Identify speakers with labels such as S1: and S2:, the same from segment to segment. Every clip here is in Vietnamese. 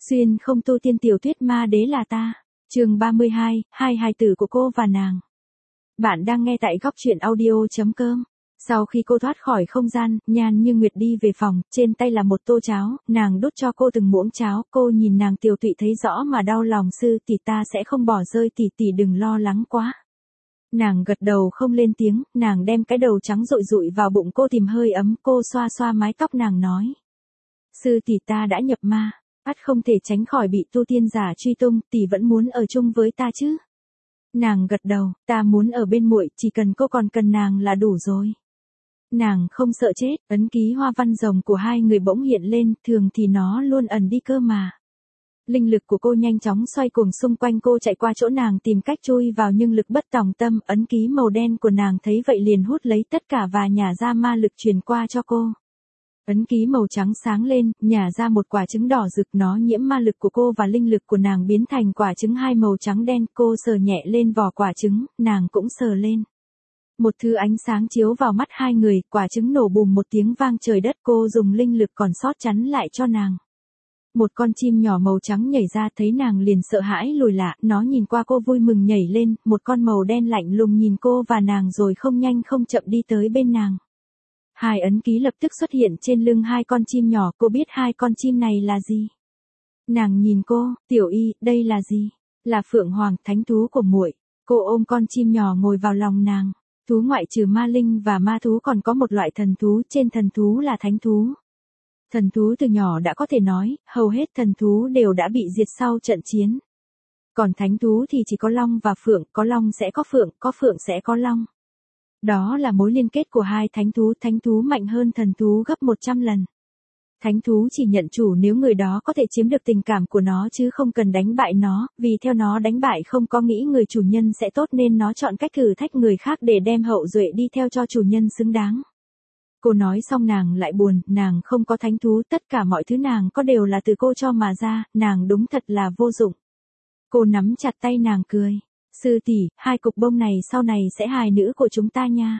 S1: Xuyên không tu tiên tiểu thuyết ma đế là ta. Chương 32, hai hài tử của cô và nàng. Bạn đang nghe tại góc truyện audio.com. Sau khi cô thoát khỏi không gian, Nhan Như Nguyệt đi về phòng, trên tay là một tô cháo, nàng đút cho cô từng muỗng cháo, cô nhìn nàng tiều tụy thấy rõ mà đau lòng. Sư tỷ, ta sẽ không bỏ rơi tỷ tỷ, đừng lo lắng quá. Nàng gật đầu không lên tiếng, nàng đem cái đầu trắng rụi rụi vào bụng cô tìm hơi ấm, cô xoa xoa mái tóc nàng nói. Sư tỷ, ta đã nhập ma, ắt không thể tránh khỏi bị tu tiên giả truy tung, tỷ vẫn muốn ở chung với ta chứ? Nàng gật đầu, ta muốn ở bên muội, chỉ cần cô còn cần nàng là đủ rồi. Nàng không sợ chết, ấn ký hoa văn rồng của hai người bỗng hiện lên, thường thì nó luôn ẩn đi cơ mà. Linh lực của cô nhanh chóng xoay cuồng xung quanh cô, chạy qua chỗ nàng tìm cách chui vào nhưng lực bất tòng tâm, ấn ký màu đen của nàng thấy vậy liền hút lấy tất cả và nhả ra ma lực truyền qua cho cô. Ấn ký màu trắng sáng lên, nhả ra một quả trứng đỏ rực, nó nhiễm ma lực của cô và linh lực của nàng biến thành quả trứng hai màu trắng đen, cô sờ nhẹ lên vỏ quả trứng, nàng cũng sờ lên. Một thứ ánh sáng chiếu vào mắt hai người, quả trứng nổ bùm một tiếng vang trời đất, cô dùng linh lực còn sót chắn lại cho nàng. Một con chim nhỏ màu trắng nhảy ra thấy nàng liền sợ hãi lùi lại, nó nhìn qua cô vui mừng nhảy lên, một con màu đen lạnh lùng nhìn cô và nàng rồi không nhanh không chậm đi tới bên nàng. Hai ấn ký lập tức xuất hiện trên lưng hai con chim nhỏ, cô biết hai con chim này là gì. Nàng nhìn cô, tiểu y, đây là gì? Là Phượng Hoàng, thánh thú của muội. Cô ôm con chim nhỏ ngồi vào lòng nàng. Thú ngoại trừ ma linh và ma thú còn có một loại thần thú, trên thần thú là thánh thú. Thần thú từ nhỏ đã có thể nói, hầu hết thần thú đều đã bị diệt sau trận chiến. Còn thánh thú thì chỉ có long và phượng, có long sẽ có phượng sẽ có long. Đó là mối liên kết của hai thánh thú mạnh hơn thần thú gấp 100 lần. Thánh thú chỉ nhận chủ nếu người đó có thể chiếm được tình cảm của nó chứ không cần đánh bại nó, vì theo nó đánh bại không có nghĩ người chủ nhân sẽ tốt nên nó chọn cách thử thách người khác để đem hậu duệ đi theo cho chủ nhân xứng đáng. Cô nói xong nàng lại buồn, nàng không có thánh thú, tất cả mọi thứ nàng có đều là từ cô cho mà ra, nàng đúng thật là vô dụng. Cô nắm chặt tay nàng cười. Sư tỷ, hai cục bông này sau này sẽ hài nữ của chúng ta nha.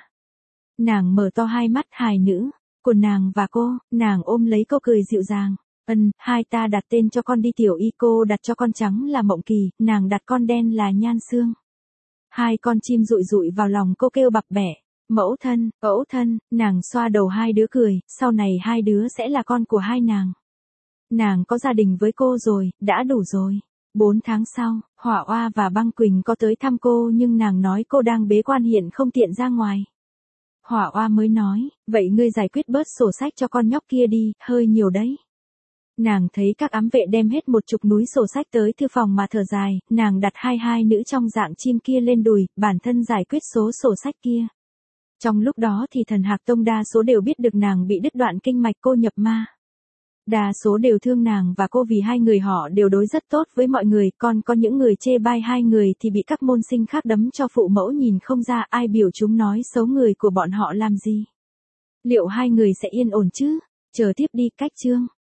S1: Nàng mở to hai mắt, hài nữ của nàng và cô, nàng ôm lấy cô cười dịu dàng. Hai ta đặt tên cho con đi tiểu y, cô đặt cho con trắng là Mộng Kỳ, nàng đặt con đen là Nhan Sương. Hai con chim rụi rụi vào lòng cô kêu bập bẹ. Mẫu thân, nàng xoa đầu hai đứa cười, sau này hai đứa sẽ là con của hai nàng. Nàng có gia đình với cô rồi, đã đủ rồi. 4 tháng sau, Hỏa Oa và Băng Quỳnh có tới thăm cô nhưng nàng nói cô đang bế quan hiện không tiện ra ngoài. Hỏa Oa mới nói, vậy ngươi giải quyết bớt sổ sách cho con nhóc kia đi, hơi nhiều đấy. Nàng thấy các ám vệ đem hết một chục núi sổ sách tới thư phòng mà thở dài, nàng đặt hai nữ trong dạng chim kia lên đùi, bản thân giải quyết số sổ sách kia. Trong lúc đó thì Thần Hạc Tông đa số đều biết được nàng bị đứt đoạn kinh mạch, cô nhập ma. Đa số đều thương nàng và cô vì hai người họ đều đối rất tốt với mọi người, còn có những người chê bai hai người thì bị các môn sinh khác đấm cho phụ mẫu nhìn không ra, ai biểu chúng nói xấu người của bọn họ làm gì. Liệu hai người sẽ yên ổn chứ? Chờ tiếp đi, cách chương.